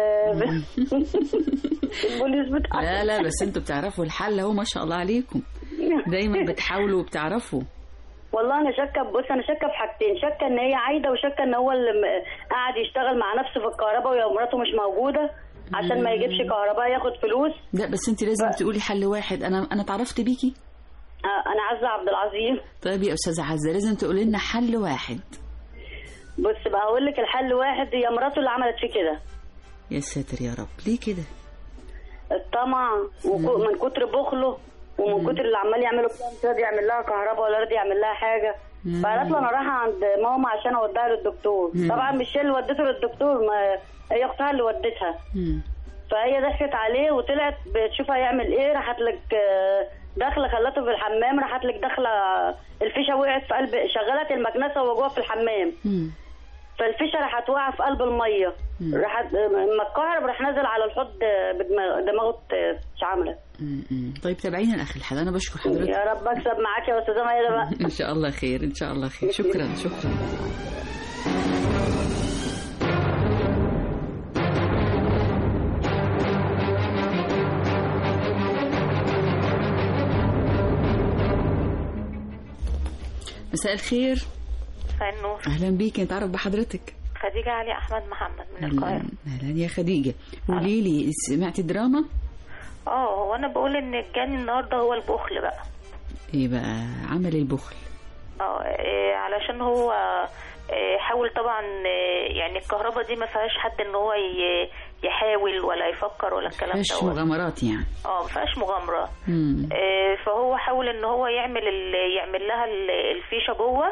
البوليس بتاعكم. لا لا بس انتوا بتعرفوا الحل اهو، ما شاء الله عليكم، دايما بتحاولوا وبتعرفوا. والله انا شاكه، بص انا شاكه في حاجتين، شاكه ان هي عايده وشاكه ان هو اللي قاعد يشتغل مع نفسه في الكهرباء ويا مراته مش موجوده عشان ما يجيبش كهرباء ياخد فلوس. لا بس انت لازم ف... تقولي حل واحد. انا انا اتعرفت بيكي. انا عزه عبد العظيم. طيب يا استاذه عزه لازم تقولي لنا حل واحد. بص بقى هقول لك الحل واحد، هي مراته اللي عملت فيه كده. يا ساتر يا رب، ليه كده؟ الطمع ومن كتر بخله ومن كتر اللي عمال يعمله كده، مش راضي يعمل لها كهرباء ولا راضي يعمل لها حاجه. فقالت له انا رايحه عند ماما عشان اوديها للدكتور. مم. طبعا مش هي اللي ودته للدكتور، ما هي اختها اللي ودتها. مم. فهي ضحكت عليه وطلعت بتشوف هيعمل ايه، راحت لك داخله خلته في الحمام، راحت لك داخله الفيشه وقعت في قلب، شغلت المكنسه وهو جوه في الحمام. مم. فالفيشه راحت واقعه في قلب الميه، راحت لما الكهرب راح نازل على الحوض دماغه اتشعملت. طيب تابعينا لاخر الحلقه. انا بشكر حضرتك. يا رب اكسب معاك يا استاذه ميادة بقى. ان شاء الله خير، ان شاء الله خير. شكرا شكرا. مساء الخير. مساء النور. اهلا بيك، نتعرف بحضرتك. خديجه علي احمد محمد من القاهره. اهلا يا خديجه، قولي لي سمعتي دراما؟ اه هو انا بقول ان الجاني النهارده هو البخل بقى. ايه بقى عمل البخل؟ اه إيه علشان هو إيه حاول طبعا إيه يعني الكهرباء دي ما فيهاش حد ان هو يحاول ولا يفكر ولا الكلام ده. فيهاش مغامرات يعني. اه ما فيهاش مغامره. إيه فهو حاول ان هو يعمل يعمل لها الفيشه جوه.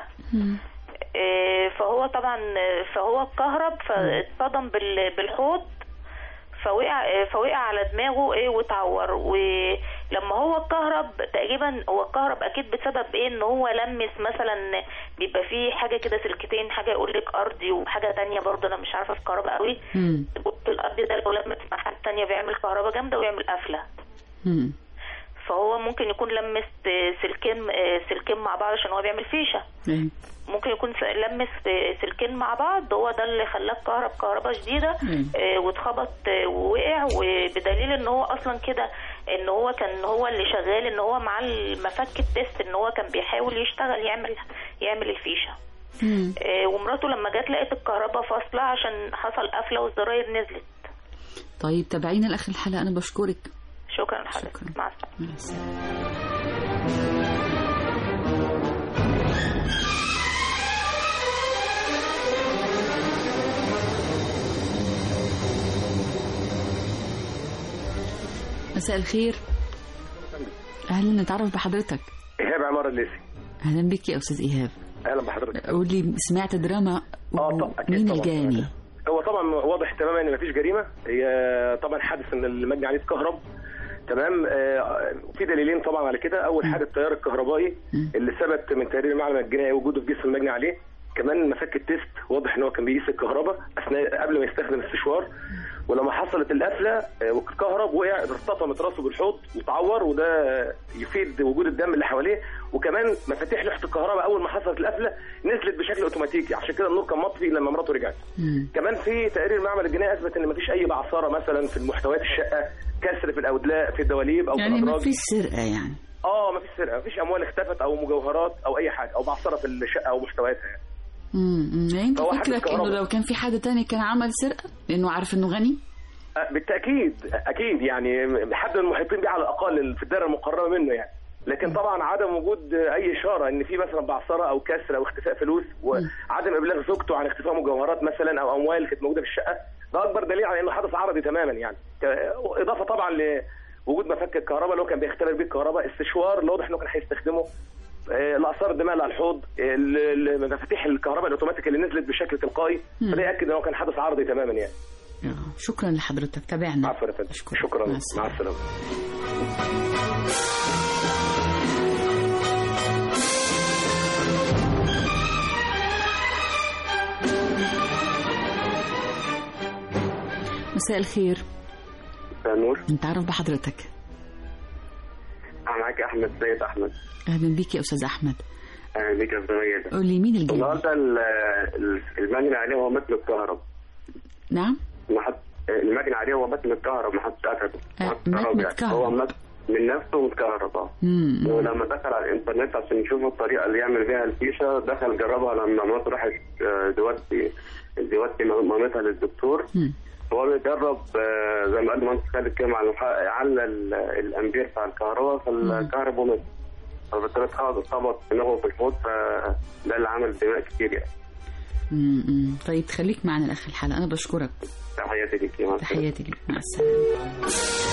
فهو طبعا فهو اتكهرب فاتصدم بالحوض فوقع فوقع على دماغه ايه واتعور. ولما هو اتكهرب تقريبا هو اتكهرب اكيد بسبب ايه ان هو لمس مثلا، بيبقى فيه حاجه كده سلكتين، حاجه يقول لك ارضي وحاجه تانية برضه انا مش عارفه في الكهرباء قوي. الارضي ده لو لمس مع حاجه تانية بيعمل كهرباء جامده ويعمل قفله. فهو ممكن يكون لمس سلكين سلكين مع بعض عشان هو بيعمل فيشه. ممكن يكون لمس سلكين مع بعض، هو ده اللي خلاه كهرب كهرباء شديده آه واتخبط آه ووقع. وبدليل ان هو اصلا كده ان هو كان هو اللي شغال، ان هو مع المفك التست ان هو كان بيحاول يشتغل يعمل يعمل الفيشه. آه ومراته لما جت لقيت الكهرباء فاصله عشان حصل قفله والزراير نزلت. طيب تابعينا لاخر الحلقه. انا بشكرك. شكرا لحضرتك. مع السلامه. مساء الخير. اهلا، نتعرف بحضرتك. ايهاب عمار الليثي. اهلا بك يا استاذ ايهاب. اهلا بحضرتك. قولي سمعت دراما اه طبعا. مين الجاني؟ هو طبعا واضح تماما ان مفيش جريمه، هي طبعا حادث ان المجني عليه اتكهرب. تمام. آه في دليلين طبعا على كده. اول حاجه التيار الكهربائي اللي ثبت من تقرير المعلم الجنائي وجوده في جسم المجني عليه. كمان مفك التيست واضح ان هو كان بيقيس الكهرباء اثناء قبل ما يستخدم السشوار، ولما حصلت القفله والكهرب وقع ارتطمت راسه بالحوض وتعور، وده يفيد وجود الدم اللي حواليه. وكمان مفاتيح لوحه الكهرباء اول ما حصلت القفله نزلت بشكل اوتوماتيكي، عشان كده النور كان مطفي لما مراته رجعت. مم. كمان في تقرير المعمل الجنائي اثبت ان مفيش اي بعثره مثلا في المحتويات الشقه، كسر في الاودلاء في الدواليب او يعني في الادراج. يعني مفيش سرقه يعني؟ اه مفيش سرقه، مفيش اموال اختفت او مجوهرات او اي حاجه او بعثره في الشقه او محتوياتها يعني. امم يعني انت فكرك انه لو كان في حد تاني كان عمل سرقه لانه عارف انه غني؟ بالتاكيد اكيد، يعني حد من المحيطين بيه على الاقل في الدائره المقربه منه يعني. لكن طبعا عدم وجود اي اشاره ان في مثلا بعثره او كسر او اختفاء فلوس، وعدم ابلاغ زوجته عن اختفاء مجوهرات مثلا او اموال كانت موجوده في الشقه، ده اكبر دليل على انه حدث عرضي تماما يعني. اضافه طبعا لوجود مفك الكهرباء اللي هو كان بيختبر بيه الكهرباء، السشوار اللي واضح انه كان هيستخدمه، الاثار الدماء اللي على الحوض، مفاتيح الكهرباء الاوتوماتيك اللي نزلت بشكل تلقائي، فده ياكد ان هو كان حدث عرضي تماما يعني. شكرا لحضرتك، تابعنا. عفوا يا فندم. شكرا. مع السلامه. مع السلامه. مساء الخير. مساء النور. نتعرف بحضرتك. معاك احمد سيد احمد. اهلا بيك يا استاذ احمد. اهلا بيك يا استاذ ميادة. قول لي مين الجاني؟ النهارده المجني عليه هو متن الكهرب. نعم؟ ما حد المجني عليه هو متن الكهرب، ما حدش قتله. متن الكهرب هو مت... من نفسه متكهرب. اه ولما دخل على الانترنت عشان يشوف الطريقه اللي يعمل بيها الفيشه، دخل جربها لما مراته راحت دلوقتي دلوقتي مامتها للدكتور. مم. هو بيجرب زي ما قال المهندس خالد كده مع على الامبير بتاع الكهرباء، فالكهرباء مات، فبالتالي خبط دماغه في الحوض، فده اللي عمل دماء كتير يعني. امم طيب خليك معنا لاخر الحلقه، انا بشكرك. تحياتي ليك يا تحياتي ليك، مع السلامه.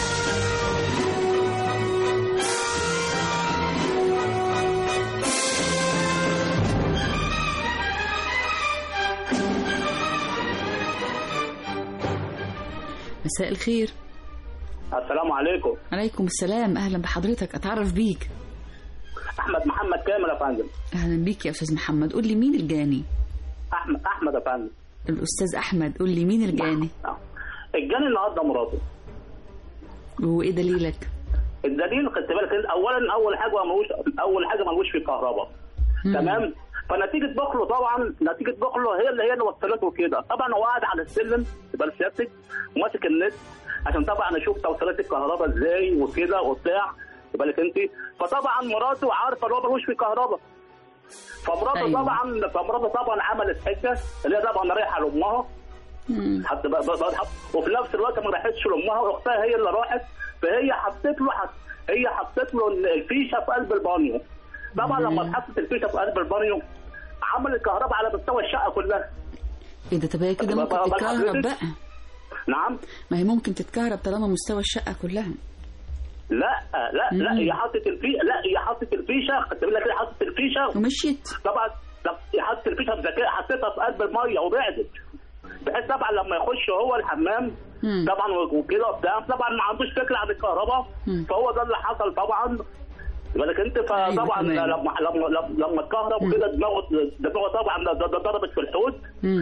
مساء الخير. السلام عليكم. عليكم السلام، اهلا بحضرتك، اتعرف بيك. احمد محمد كامل يا فندم. اهلا بيك يا استاذ محمد، قول لي مين الجاني؟ احمد احمد يا فندم. الاستاذ احمد، قول لي مين الجاني؟ الجاني النهارده مراته. وايه دليلك؟ الدليل خدت بالك، اولا اول حاجه ملوش اول حاجه ملوش في كهرباء. تمام؟ فنتيجه بخله طبعا نتيجه بخله هي اللي هي اللي وصلته كده. طبعا هو قاعد على السلم يبقى سيادتك وماسك النت عشان طبعا اشوف توصيلات الكهرباء ازاي وكده وبتاع، يبقى لك انت. فطبعا مراته عارفه ان هو ملوش في كهرباء، فمراته أيوة. طبعا فمراته طبعا عملت حته اللي هي طبعا رايحه لامها حتى بقى بقى وفي نفس الوقت ما راحتش لامها، واختها هي اللي راحت، فهي حطت له حط هي حطت له الفيشه في قلب البانيو. طبعا لما اتحطت الفيشه في قلب البانيو عمل الكهرباء على مستوى الشقه كلها. ايه ده؟ طب هي كده ممكن تتكهرب بقى؟ نعم؟ ما هي ممكن تتكهرب طالما مستوى الشقه كلها. لا لا مم. لا هي حطت الفيشه لا هي حطت الفيشه خدت بالك هي حطت الفيشه ومشيت. طبعا هي حطت الفيشه بذكاء، حطيتها في قلب الميه وبعدت، بحيث طبعا لما يخش هو الحمام مم. طبعا وكده وبتاع، طبعا ما عندوش فكره عن الكهرباء، فهو ده اللي حصل طبعا. بالك انت فطبعا لما لما لما اتكهرب وكده دماغه دماغه طبعا ضربت في الحوض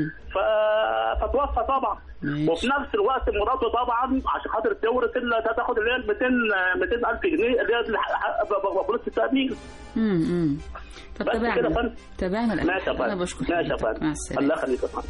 فتوفى طبعا. وفي نفس الوقت مراته طبعا عشان خاطر تورث تاخد اللي هي مئتين مئتين ألف جنيه اللي هي فلوس التأمين. امم طب تابعنا تابعنا ماشي يا فندم. انا بشكرك. ماشي يا فندم، الله يخليك يا فندم.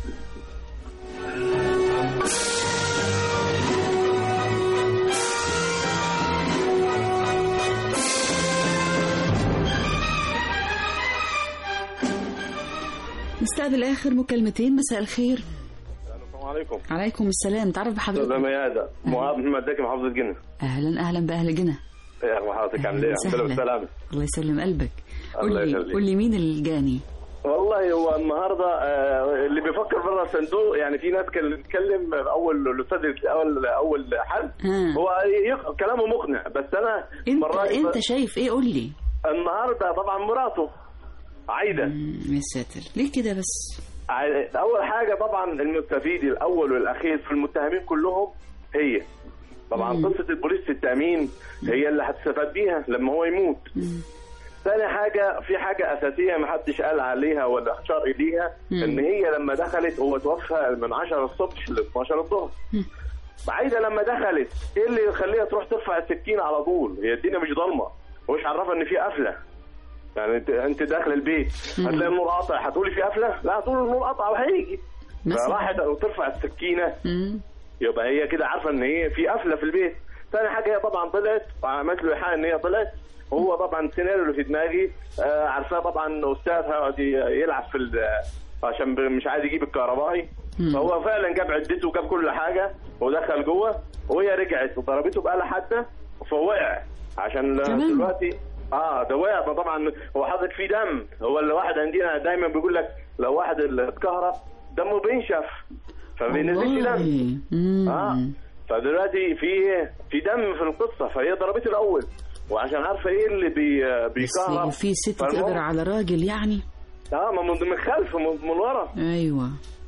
نستقبل اخر مكالمتين. مساء الخير. السلام عليكم. عليكم السلام، تعرف بحضرتك؟ استاذ ميادة، مهاب محمد داكي محافظة جنة. اهلا اهلا باهل جنة. يا اخو حضرتك عامل ايه؟ الحمد لله بالسلامة. الله يسلم قلبك. قول لي قول لي مين الجاني؟ والله هو النهارده آه اللي بيفكر بره الصندوق، يعني في ناس كانت بتتكلم اول الاستاذ اول اول حل هو يق... كلامه مقنع، بس انا انت انت شايف ايه؟ قول لي. النهارده طبعا مراته عايده. يا ساتر، ليه كده بس؟ اول حاجه طبعا المستفيد الاول والاخير في المتهمين كلهم هي طبعا مم. قصه البوليس في التامين هي اللي هتستفاد بيها لما هو يموت. مم. ثاني حاجه في حاجه اساسيه ما حدش قال عليها ولا اشار اليها، ان هي لما دخلت هو توفى من عشرة الصبح ل اتناشر الظهر. عايده لما دخلت ايه اللي يخليها تروح ترفع السكين على طول؟ هي الدنيا مش ضلمه، ومش عارفه ان في قفله. يعني انت انت داخل البيت هتلاقي النور قاطع، هتقولي في قفله؟ لا، هتقولي النور قاطع وهيجي. فراحت وترفع السكينه يبقى هي كده عارفه ان هي في قفله في البيت. ثاني حاجه هي طبعا طلعت وعملت له ايحاء ان هي طلعت. هو طبعا السيناريو اللي في دماغي آه عارفاه طبعا استاذ هيقعد يلعب في عشان مش عايز يجيب الكهربائي، فهو فعلا جاب عدته وجاب كل حاجه ودخل جوه، وهي رجعت وضربته بآلة حاده فوقع عشان دلوقتي اه ده وقع. فطبعا هو حاطط فيه دم. هو اللي واحد عندنا دايما بيقول لك لو واحد اللي اتكهرب دمه بينشف فبينزلش دم. اه فدلوقتي في في دم في القصه، فهي ضربته الاول وعشان عارفه ايه اللي بي بيكهرب. بس في ست تقدر على راجل يعني؟ اه من خلف من ورا. ايوه.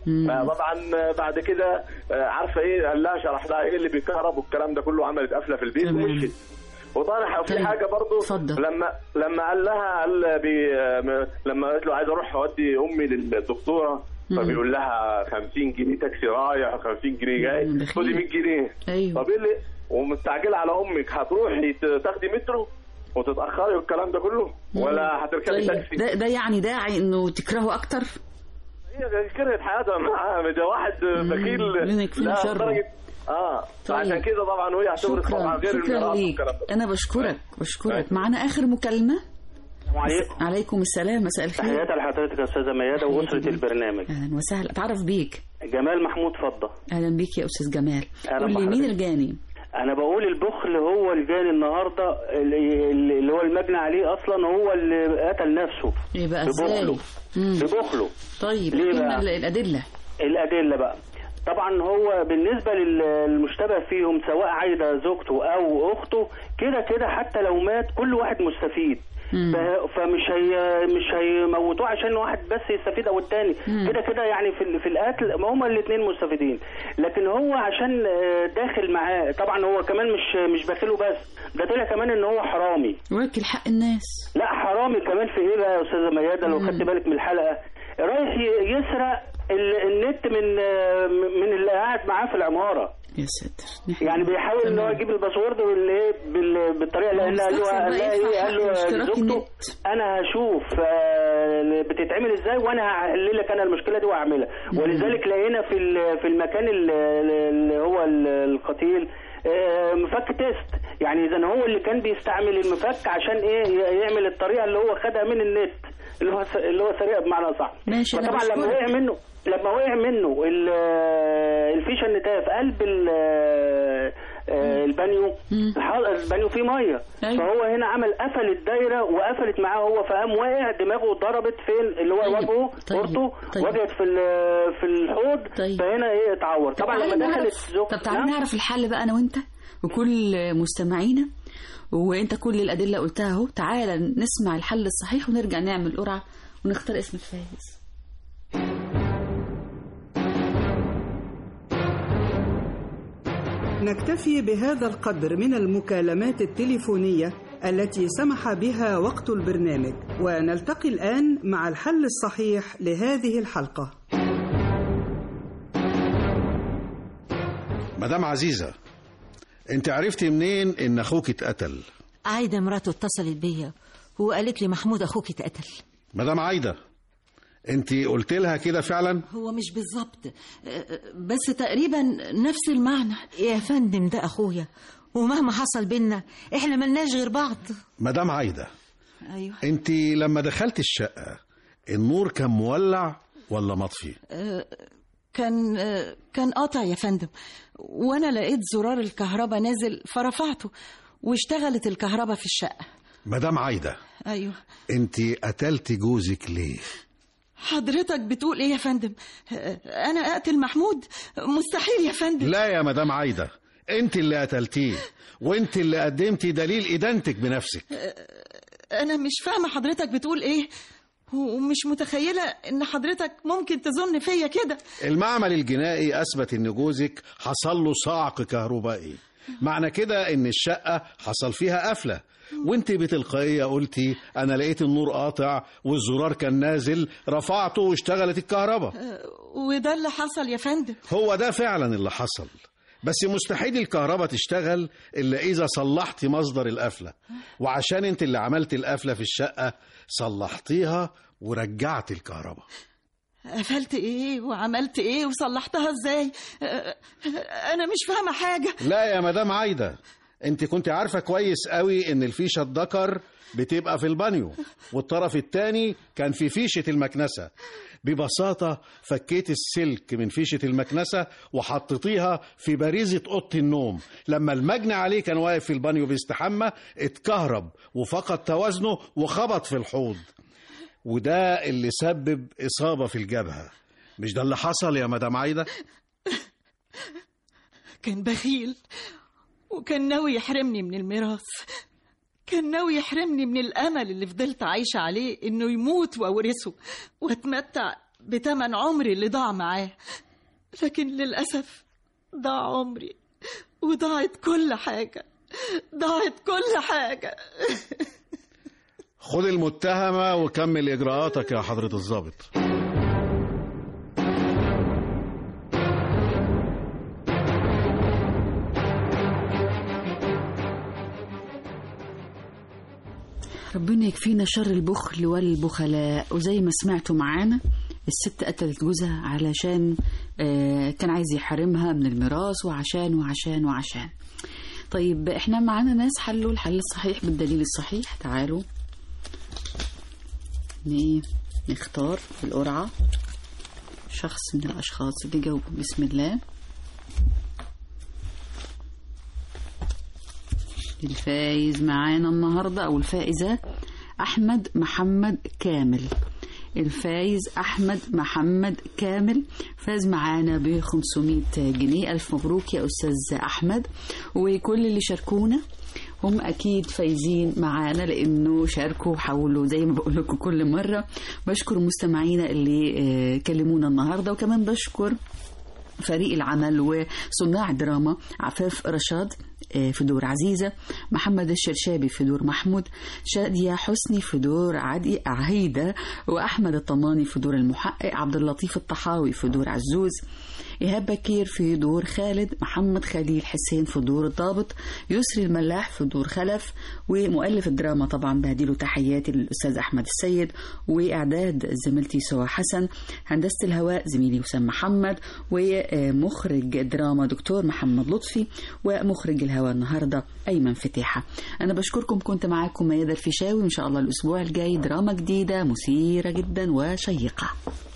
طبعا بعد كده عارفه ايه قال لها شرح لها ايه اللي بيكهرب والكلام ده كله، عملت قفله في البيت ومشيت. وطالع في طيب. حاجه برضو فضل. لما لما قال لها قال بي لما قالت له عايز اروح اودي امي للدكتوره، فبيقول لها خمسين جنيه تاكسي رايح وخمسين جنيه جاي، خدي مية جنيه. ايوه. طب ايه اللي ومستعجله على امك، هتروحي تاخدي مترو؟ وتتاخري والكلام ده كله، ولا هتركبي طيب تاكسي؟ ده, ده يعني داعي انه تكرهه اكتر؟ هي كرهت حياتها معاه، ده واحد بخيل لا درجه اه طيب. عشان كده طبعا وهي هتورث طبعا غير شكرا ليك. انا بشكرك بشكرك معانا اخر مكالمه. وعليكم عليكم السلام، مساء الخير. تحياتي لحضرتك يا استاذه ميادة واسره البرنامج. اهلا وسهلا، اتعرف بيك. جمال محمود فضه. اهلا بيك يا استاذ جمال. قول لي مين الجاني؟ انا بقول البخل هو الجاني النهارده، اللي هو المجني عليه اصلا هو اللي قتل نفسه. يبقى ازاي؟ ببخله. طيب ليه بقى؟ الادله الادله بقى طبعا هو بالنسبه للمشتبه فيهم سواء عايده زوجته او اخته، كده كده حتى لو مات كل واحد مستفيد. فمش هي مش هيموتوه عشان واحد بس يستفيد او الثاني، كده كده يعني في في القتل ما هما الاثنين مستفيدين. لكن هو عشان داخل معاه طبعا هو كمان مش مش باخله بس، ده طلع كمان ان هو حرامي واكل حق الناس. لا حرامي كمان في ايه بقى يا استاذه ميادة لو خدت بالك من الحلقه، رايح يسرق النت من من اللي قاعد معاه في العماره. يا ساتر. يعني بيحاول ان هو يجيب الباسورد والايه بالطريقه اللي قال له قال له قال له زوجته انا هشوف بتتعمل ازاي وانا هحل لك انا المشكله دي واعملها. ولذلك لقينا في في المكان اللي هو القتيل مفك تيست، يعني اذا هو اللي كان بيستعمل المفك عشان ايه يعمل الطريقه اللي هو خدها من النت اللي هو اللي هو سريع بمعنى صح. فطبعا لما وقع منه لما وقع منه الفيشه النتايه في قلب البانيو، البانيو فيه ميه، فهو هنا عمل قفل الدايره وقفلت معاه هو، فقام واقع دماغه ضربت فين اللي هو وجهه اورته وجهت في في الحوض، فهنا ايه اتعور. طبعا لما دخلت زوجته. طب تعالى نعرف الحل بقى انا وانت وكل مستمعينا، وانت كل الادله قلتها اهو. تعالى نسمع الحل الصحيح ونرجع نعمل قرعه ونختار اسم الفائز. نكتفي بهذا القدر من المكالمات التليفونية التي سمح بها وقت البرنامج، ونلتقي الآن مع الحل الصحيح لهذه الحلقة. مدام عزيزة، انت عرفتي منين ان اخوك اتقتل؟ عايدة مراته اتصلت بيا وقالت لي محمود اخوك اتقتل. مدام عايدة، انت قلت لها كده فعلا؟ هو مش بالظبط بس تقريبا نفس المعنى. يا فندم ده اخويا ومهما حصل بينا احنا ملناش غير بعض. مدام عايدة، ايوه انت لما دخلت الشقة النور كان مولع ولا مطفي؟ أه كان أه كان قاطع يا فندم، وانا لقيت زرار الكهرباء نازل فرفعته واشتغلت الكهرباء في الشقة. مدام عايدة، ايوه انت قتلت جوزك ليه؟ حضرتك بتقول ايه يا فندم؟ انا اقتل محمود؟ مستحيل يا فندم. لا يا مدام عايدة، انت اللي قتلتيه وانت اللي قدمتي دليل ادانتك بنفسك. انا مش فاهمه حضرتك بتقول ايه، ومش متخيله ان حضرتك ممكن تظن فيا كده. المعمل الجنائي اثبت ان جوزك حصل له صعق كهربائي، معنى كده ان الشقه حصل فيها قفله، وانت بتلقائيه قلتي انا لقيت النور قاطع والزرار كان نازل رفعته واشتغلت الكهرباء. وده اللي حصل يا فندم. هو ده فعلا اللي حصل، بس مستحيل الكهرباء تشتغل الا اذا صلحتي مصدر القفله، وعشان انت اللي عملت القفله في الشقه صلحتيها ورجعت الكهرباء. قفلت ايه وعملت ايه وصلحتها ازاي؟ انا مش فاهمه حاجه. لا يا مدام عايده، انت كنت عارفه كويس قوي ان الفيشه الدكر بتبقى في البانيو والطرف الثاني كان في فيشه المكنسه. ببساطه فكيت السلك من فيشه المكنسه وحطيتيها في باريزه اوضه النوم. لما المجني عليه كان واقف في البانيو بيستحمى اتكهرب وفقد توازنه وخبط في الحوض، وده اللي سبب اصابه في الجبهه. مش ده اللي حصل يا مدام عايده؟ كان بخيل وكان ناوي يحرمني من الميراث، كان ناوي يحرمني من الأمل اللي فضلت عايشة عليه إنه يموت وأورثه وأتمتع بتمن عمري اللي ضاع معاه. لكن للأسف ضاع عمري وضاعت كل حاجة، ضاعت كل حاجة. خد المتهمة وكمل إجراءاتك يا حضرة الضابط. ربنا يكفينا شر البخل والبخلاء. وزي ما سمعتوا معانا الست قتلت جوزها علشان كان عايز يحرمها من الميراث وعشان وعشان وعشان. طيب احنا معانا ناس حلوا الحل الصحيح بالدليل الصحيح. تعالوا نختار في القرعة شخص من الأشخاص اللي جاوبوا. بسم الله. الفائز معانا النهاردة أو الفائزة أحمد محمد كامل. الفايز أحمد محمد كامل فاز معانا ب خمسمائة جنيه. ألف مبروك يا أستاذ أحمد. وكل اللي شاركونا هم أكيد فايزين معانا لأنه شاركوا وحاولوا زي ما بقول لكم كل مرة. بشكر مستمعينا اللي كلمونا النهاردة، وكمان بشكر فريق العمل وصناع الدراما عفاف رشاد في دور عزيزة، محمد الشرشابي في دور محمود، شادية حسني في دور عدي عهيدة، وأحمد الطماني في دور المحقق، عبد اللطيف الطحاوي في دور عزوز، إيهاب بكير في دور خالد، محمد خليل حسين في دور الضابط، يسري الملاح في دور خلف، ومؤلف الدراما طبعا بهديله تحياتي للأستاذ أحمد السيد، وإعداد زميلتي سوا حسن، هندسة الهواء زميلي وسام محمد، ومخرج دراما دكتور محمد لطفي، ومخرج الهواء النهاردة أيمن فتيحة. أنا بشكركم، كنت معاكم ميادة الفيشاوي، إن شاء الله الأسبوع الجاي دراما جديدة مثيرة جدا وشيقة.